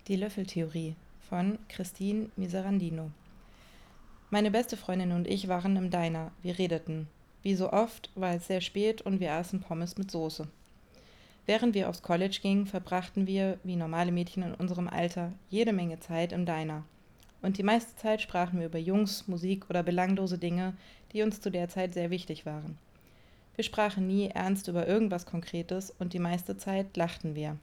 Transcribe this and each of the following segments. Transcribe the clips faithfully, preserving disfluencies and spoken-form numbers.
Die Löffeltheorie von Christine Miserandino. Meine beste Freundin und ich waren im Diner. Wir redeten. Wie so oft war es sehr spät und wir aßen Pommes mit Soße. Während wir aufs College gingen, verbrachten wir, wie normale Mädchen in unserem Alter, jede Menge Zeit im Diner. Und die meiste Zeit sprachen wir über Jungs, Musik oder belanglose Dinge, die uns zu der Zeit sehr wichtig waren. Wir sprachen nie ernst über irgendwas Konkretes und die meiste Zeit lachten wir.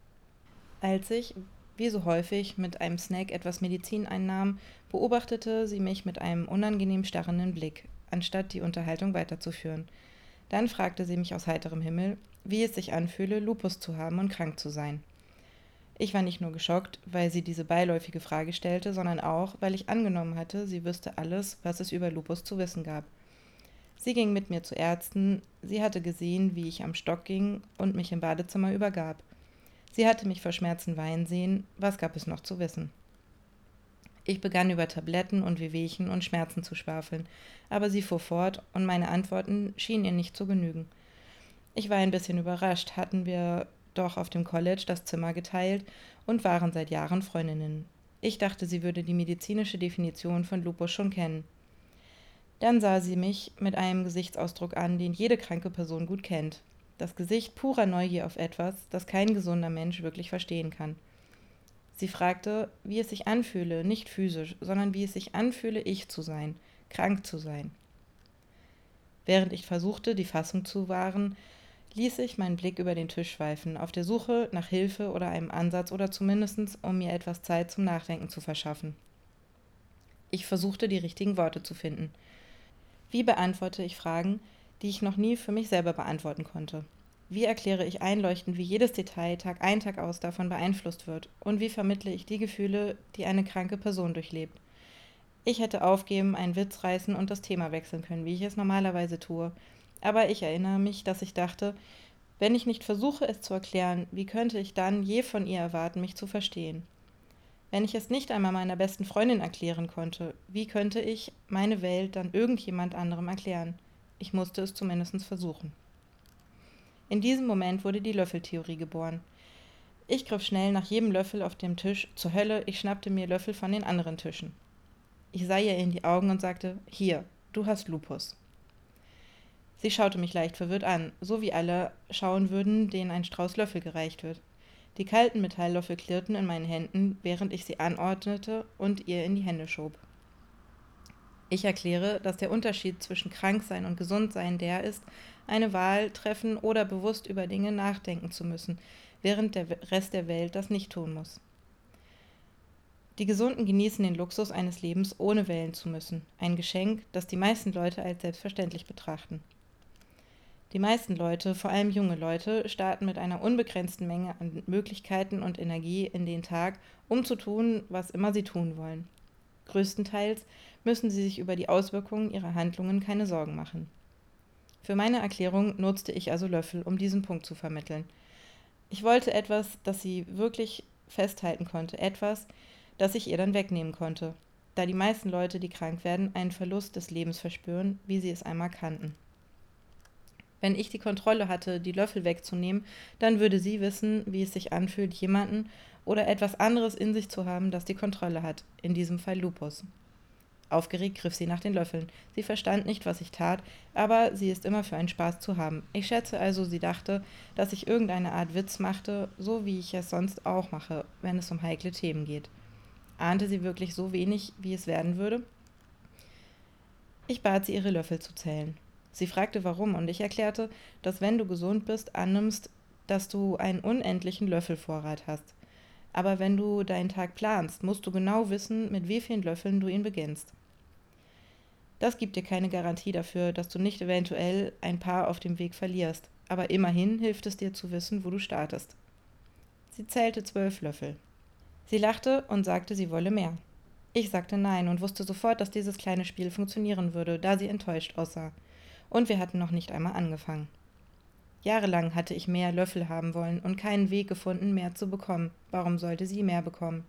Als ich, wie so häufig, mit einem Snack etwas Medizin einnahm, beobachtete sie mich mit einem unangenehm starrenden Blick, anstatt die Unterhaltung weiterzuführen. Dann fragte sie mich aus heiterem Himmel, wie es sich anfühle, Lupus zu haben und krank zu sein. Ich war nicht nur geschockt, weil sie diese beiläufige Frage stellte, sondern auch, weil ich angenommen hatte, sie wüsste alles, was es über Lupus zu wissen gab. Sie ging mit mir zu Ärzten, sie hatte gesehen, wie ich am Stock ging und mich im Badezimmer übergab. Sie hatte mich vor Schmerzen weinen sehen, was gab es noch zu wissen? Ich begann über Tabletten und Wehwehchen und Schmerzen zu schwafeln, aber sie fuhr fort und meine Antworten schienen ihr nicht zu genügen. Ich war ein bisschen überrascht, hatten wir doch auf dem College das Zimmer geteilt und waren seit Jahren Freundinnen. Ich dachte, sie würde die medizinische Definition von Lupus schon kennen. Dann sah sie mich mit einem Gesichtsausdruck an, den jede kranke Person gut kennt. Das Gesicht purer Neugier auf etwas, das kein gesunder Mensch wirklich verstehen kann. Sie fragte, wie es sich anfühle, nicht physisch, sondern wie es sich anfühle, ich zu sein, krank zu sein. Während ich versuchte, die Fassung zu wahren, ließ ich meinen Blick über den Tisch schweifen, auf der Suche nach Hilfe oder einem Ansatz oder zumindest, um mir etwas Zeit zum Nachdenken zu verschaffen. Ich versuchte, die richtigen Worte zu finden. Wie beantworte ich Fragen, die ich noch nie für mich selber beantworten konnte? Wie erkläre ich einleuchtend, wie jedes Detail Tag ein, Tag aus davon beeinflusst wird? Und wie vermittle ich die Gefühle, die eine kranke Person durchlebt? Ich hätte aufgeben, einen Witz reißen und das Thema wechseln können, wie ich es normalerweise tue. Aber ich erinnere mich, dass ich dachte, wenn ich nicht versuche, es zu erklären, wie könnte ich dann je von ihr erwarten, mich zu verstehen? Wenn ich es nicht einmal meiner besten Freundin erklären konnte, wie könnte ich meine Welt dann irgendjemand anderem erklären? Ich musste es zumindest versuchen. In diesem Moment wurde die Löffeltheorie geboren. Ich griff schnell nach jedem Löffel auf dem Tisch. Zur Hölle, ich schnappte mir Löffel von den anderen Tischen. Ich sah ihr in die Augen und sagte, hier, du hast Lupus. Sie schaute mich leicht verwirrt an, so wie alle schauen würden, denen ein Strauß Löffel gereicht wird. Die kalten Metalllöffel klirrten in meinen Händen, während ich sie anordnete und ihr in die Hände schob. Ich erkläre, dass der Unterschied zwischen Kranksein und Gesundsein der ist, eine Wahl treffen oder bewusst über Dinge nachdenken zu müssen, während der Rest der Welt das nicht tun muss. Die Gesunden genießen den Luxus eines Lebens, ohne wählen zu müssen, ein Geschenk, das die meisten Leute als selbstverständlich betrachten. Die meisten Leute, vor allem junge Leute, starten mit einer unbegrenzten Menge an Möglichkeiten und Energie in den Tag, um zu tun, was immer sie tun wollen. Größtenteils müssen sie sich über die Auswirkungen ihrer Handlungen keine Sorgen machen. Für meine Erklärung nutzte ich also Löffel, um diesen Punkt zu vermitteln. Ich wollte etwas, das sie wirklich festhalten konnte, etwas, das ich ihr dann wegnehmen konnte, da die meisten Leute, die krank werden, einen Verlust des Lebens verspüren, wie sie es einmal kannten. Wenn ich die Kontrolle hatte, die Löffel wegzunehmen, dann würde sie wissen, wie es sich anfühlt, jemanden oder etwas anderes in sich zu haben, das die Kontrolle hat, in diesem Fall Lupus. Aufgeregt griff sie nach den Löffeln. Sie verstand nicht, was ich tat, aber sie ist immer für einen Spaß zu haben. Ich schätze also, sie dachte, dass ich irgendeine Art Witz machte, so wie ich es sonst auch mache, wenn es um heikle Themen geht. Ahnte sie wirklich so wenig, wie es werden würde? Ich bat sie, ihre Löffel zu zählen. Sie fragte, warum, und ich erklärte, dass wenn du gesund bist, annimmst, dass du einen unendlichen Löffelvorrat hast. Aber wenn du deinen Tag planst, musst du genau wissen, mit wie vielen Löffeln du ihn beginnst. Das gibt dir keine Garantie dafür, dass du nicht eventuell ein paar auf dem Weg verlierst, aber immerhin hilft es dir zu wissen, wo du startest. Sie zählte zwölf Löffel. Sie lachte und sagte, sie wolle mehr. Ich sagte nein und wusste sofort, dass dieses kleine Spiel funktionieren würde, da sie enttäuscht aussah. Und wir hatten noch nicht einmal angefangen. Jahrelang hatte ich mehr Löffel haben wollen und keinen Weg gefunden, mehr zu bekommen. Warum sollte sie mehr bekommen?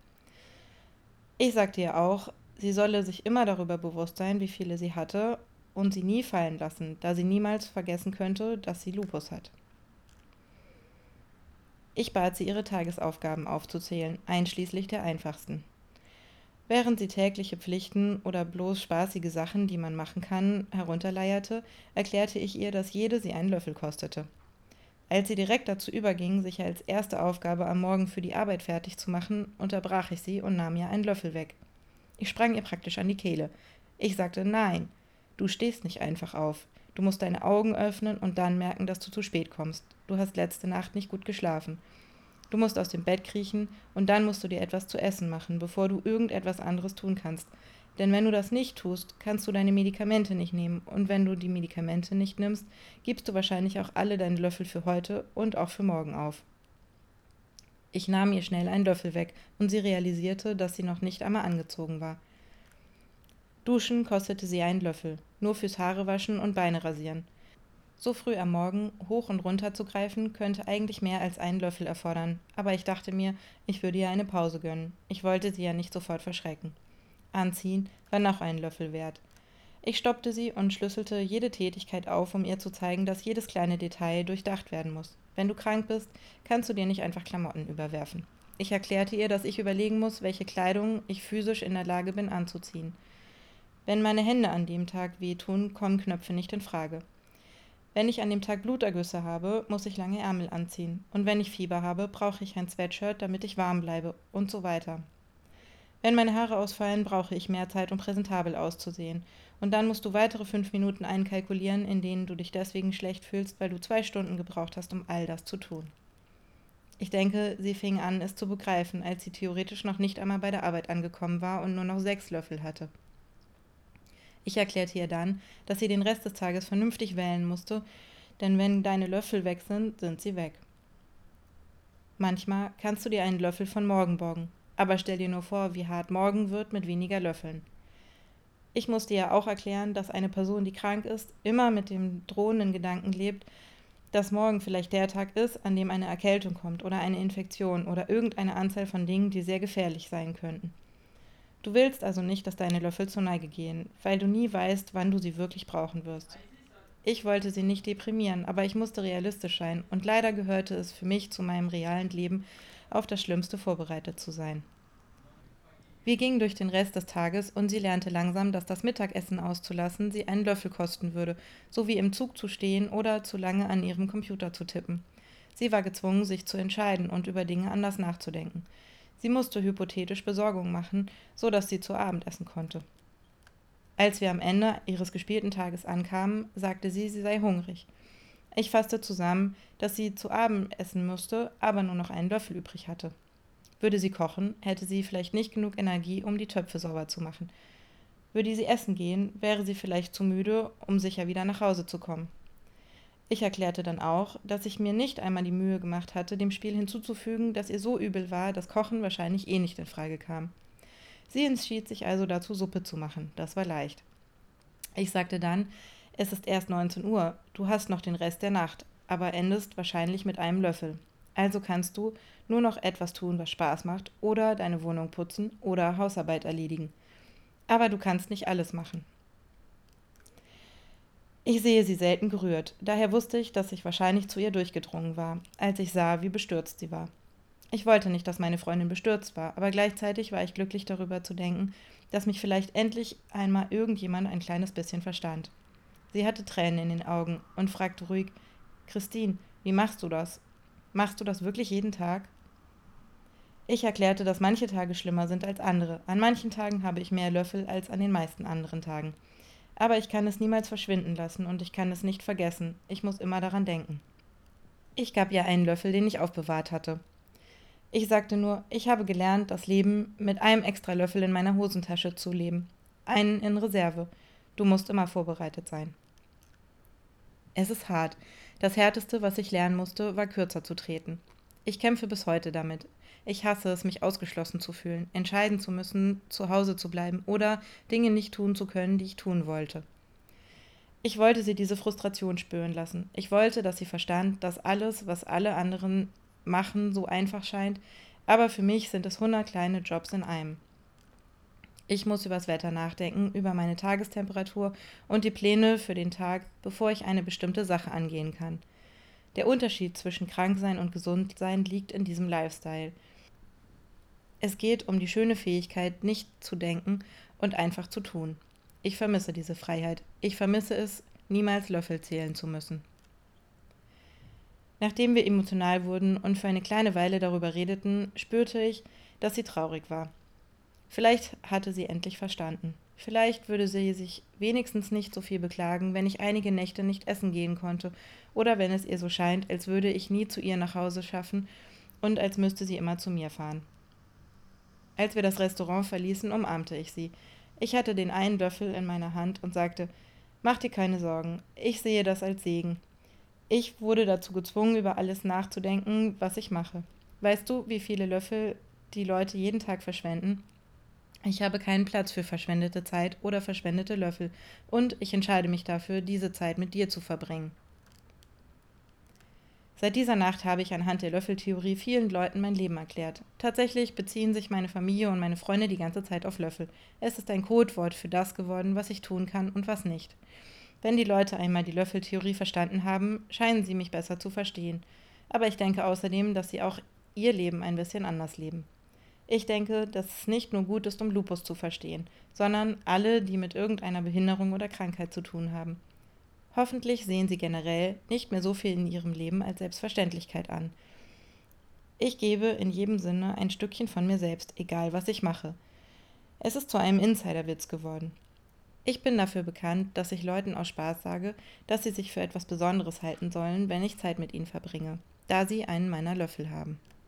Ich sagte ihr auch, sie solle sich immer darüber bewusst sein, wie viele sie hatte und sie nie fallen lassen, da sie niemals vergessen könnte, dass sie Lupus hat. Ich bat sie, ihre Tagesaufgaben aufzuzählen, einschließlich der einfachsten. Während sie tägliche Pflichten oder bloß spaßige Sachen, die man machen kann, herunterleierte, erklärte ich ihr, dass jede sie einen Löffel kostete. Als sie direkt dazu überging, sich als erste Aufgabe am Morgen für die Arbeit fertig zu machen, unterbrach ich sie und nahm ihr einen Löffel weg. Ich sprang ihr praktisch an die Kehle. Ich sagte, nein, du stehst nicht einfach auf. Du musst deine Augen öffnen und dann merken, dass du zu spät kommst. Du hast letzte Nacht nicht gut geschlafen. Du musst aus dem Bett kriechen und dann musst du dir etwas zu essen machen, bevor du irgendetwas anderes tun kannst. Denn wenn du das nicht tust, kannst du deine Medikamente nicht nehmen. Und wenn du die Medikamente nicht nimmst, gibst du wahrscheinlich auch alle deine Löffel für heute und auch für morgen auf. Ich nahm ihr schnell einen Löffel weg und sie realisierte, dass sie noch nicht einmal angezogen war. Duschen kostete sie einen Löffel, nur fürs Haarewaschen und Beine rasieren. So früh am Morgen hoch und runter zu greifen, könnte eigentlich mehr als einen Löffel erfordern, aber ich dachte mir, ich würde ihr eine Pause gönnen. Ich wollte sie ja nicht sofort verschrecken. Anziehen war noch einen Löffel wert. Ich stoppte sie und schlüsselte jede Tätigkeit auf, um ihr zu zeigen, dass jedes kleine Detail durchdacht werden muss. Wenn du krank bist, kannst du dir nicht einfach Klamotten überwerfen. Ich erklärte ihr, dass ich überlegen muss, welche Kleidung ich physisch in der Lage bin anzuziehen. Wenn meine Hände an dem Tag wehtun, kommen Knöpfe nicht in Frage. Wenn ich an dem Tag Blutergüsse habe, muss ich lange Ärmel anziehen. Und wenn ich Fieber habe, brauche ich ein Sweatshirt, damit ich warm bleibe und so weiter. Wenn meine Haare ausfallen, brauche ich mehr Zeit, um präsentabel auszusehen. Und dann musst du weitere fünf Minuten einkalkulieren, in denen du dich deswegen schlecht fühlst, weil du zwei Stunden gebraucht hast, um all das zu tun. Ich denke, sie fing an, es zu begreifen, als sie theoretisch noch nicht einmal bei der Arbeit angekommen war und nur noch sechs Löffel hatte. Ich erklärte ihr dann, dass sie den Rest des Tages vernünftig wählen musste, denn wenn deine Löffel weg sind, sind sie weg. Manchmal kannst du dir einen Löffel von morgen borgen, aber stell dir nur vor, wie hart morgen wird mit weniger Löffeln. Ich musste ihr auch erklären, dass eine Person, die krank ist, immer mit dem drohenden Gedanken lebt, dass morgen vielleicht der Tag ist, an dem eine Erkältung kommt oder eine Infektion oder irgendeine Anzahl von Dingen, die sehr gefährlich sein könnten. Du willst also nicht, dass deine Löffel zur Neige gehen, weil du nie weißt, wann du sie wirklich brauchen wirst. Ich wollte sie nicht deprimieren, aber ich musste realistisch sein und leider gehörte es für mich zu meinem realen Leben, auf das Schlimmste vorbereitet zu sein. Wir gingen durch den Rest des Tages und sie lernte langsam, dass das Mittagessen auszulassen sie einen Löffel kosten würde, sowie im Zug zu stehen oder zu lange an ihrem Computer zu tippen. Sie war gezwungen, sich zu entscheiden und über Dinge anders nachzudenken. Sie musste hypothetisch Besorgung machen, so dass sie zu Abend essen konnte. Als wir am Ende ihres gespielten Tages ankamen, sagte sie, sie sei hungrig. Ich fasste zusammen, dass sie zu Abend essen musste, aber nur noch einen Löffel übrig hatte. Würde sie kochen, hätte sie vielleicht nicht genug Energie, um die Töpfe sauber zu machen. Würde sie essen gehen, wäre sie vielleicht zu müde, um sicher wieder nach Hause zu kommen. Ich erklärte dann auch, dass ich mir nicht einmal die Mühe gemacht hatte, dem Spiel hinzuzufügen, dass ihr so übel war, dass Kochen wahrscheinlich eh nicht in Frage kam. Sie entschied sich also dazu, Suppe zu machen. Das war leicht. Ich sagte dann, es ist erst neunzehn Uhr, du hast noch den Rest der Nacht, aber endest wahrscheinlich mit einem Löffel. Also kannst du nur noch etwas tun, was Spaß macht, oder deine Wohnung putzen oder Hausarbeit erledigen. Aber du kannst nicht alles machen. Ich sehe sie selten gerührt, daher wusste ich, dass ich wahrscheinlich zu ihr durchgedrungen war, als ich sah, wie bestürzt sie war. Ich wollte nicht, dass meine Freundin bestürzt war, aber gleichzeitig war ich glücklich darüber zu denken, dass mich vielleicht endlich einmal irgendjemand ein kleines bisschen verstand. Sie hatte Tränen in den Augen und fragte ruhig, Christine, wie machst du das? Machst du das wirklich jeden Tag? Ich erklärte, dass manche Tage schlimmer sind als andere. An manchen Tagen habe ich mehr Löffel als an den meisten anderen Tagen. Aber ich kann es niemals verschwinden lassen und ich kann es nicht vergessen. Ich muss immer daran denken. Ich gab ihr einen Löffel, den ich aufbewahrt hatte. Ich sagte nur, ich habe gelernt, das Leben mit einem extra Löffel in meiner Hosentasche zu leben. Einen in Reserve. Du musst immer vorbereitet sein. Es ist hart. Das Härteste, was ich lernen musste, war kürzer zu treten. Ich kämpfe bis heute damit. Ich hasse es, mich ausgeschlossen zu fühlen, entscheiden zu müssen, zu Hause zu bleiben oder Dinge nicht tun zu können, die ich tun wollte. Ich wollte sie diese Frustration spüren lassen. Ich wollte, dass sie verstand, dass alles, was alle anderen machen, so einfach scheint, aber für mich sind es hundert kleine Jobs in einem. Ich muss übers Wetter nachdenken, über meine Tagestemperatur und die Pläne für den Tag, bevor ich eine bestimmte Sache angehen kann. Der Unterschied zwischen Kranksein und Gesundsein liegt in diesem Lifestyle. Es geht um die schöne Fähigkeit, nicht zu denken und einfach zu tun. Ich vermisse diese Freiheit. Ich vermisse es, niemals Löffel zählen zu müssen. Nachdem wir emotional wurden und für eine kleine Weile darüber redeten, spürte ich, dass sie traurig war. Vielleicht hatte sie endlich verstanden. Vielleicht würde sie sich wenigstens nicht so viel beklagen, wenn ich einige Nächte nicht essen gehen konnte oder wenn es ihr so scheint, als würde ich nie zu ihr nach Hause schaffen und als müsste sie immer zu mir fahren. Als wir das Restaurant verließen, umarmte ich sie. Ich hatte den einen Löffel in meiner Hand und sagte, mach dir keine Sorgen, ich sehe das als Segen. Ich wurde dazu gezwungen, über alles nachzudenken, was ich mache. Weißt du, wie viele Löffel die Leute jeden Tag verschwenden? Ich habe keinen Platz für verschwendete Zeit oder verschwendete Löffel und ich entscheide mich dafür, diese Zeit mit dir zu verbringen. Seit dieser Nacht habe ich anhand der Löffeltheorie vielen Leuten mein Leben erklärt. Tatsächlich beziehen sich meine Familie und meine Freunde die ganze Zeit auf Löffel. Es ist ein Codewort für das geworden, was ich tun kann und was nicht. Wenn die Leute einmal die Löffeltheorie verstanden haben, scheinen sie mich besser zu verstehen. Aber ich denke außerdem, dass sie auch ihr Leben ein bisschen anders leben. Ich denke, dass es nicht nur gut ist, um Lupus zu verstehen, sondern alle, die mit irgendeiner Behinderung oder Krankheit zu tun haben. Hoffentlich sehen sie generell nicht mehr so viel in ihrem Leben als Selbstverständlichkeit an. Ich gebe in jedem Sinne ein Stückchen von mir selbst, egal was ich mache. Es ist zu einem Insiderwitz geworden. Ich bin dafür bekannt, dass ich Leuten aus Spaß sage, dass sie sich für etwas Besonderes halten sollen, wenn ich Zeit mit ihnen verbringe, da sie einen meiner Löffel haben.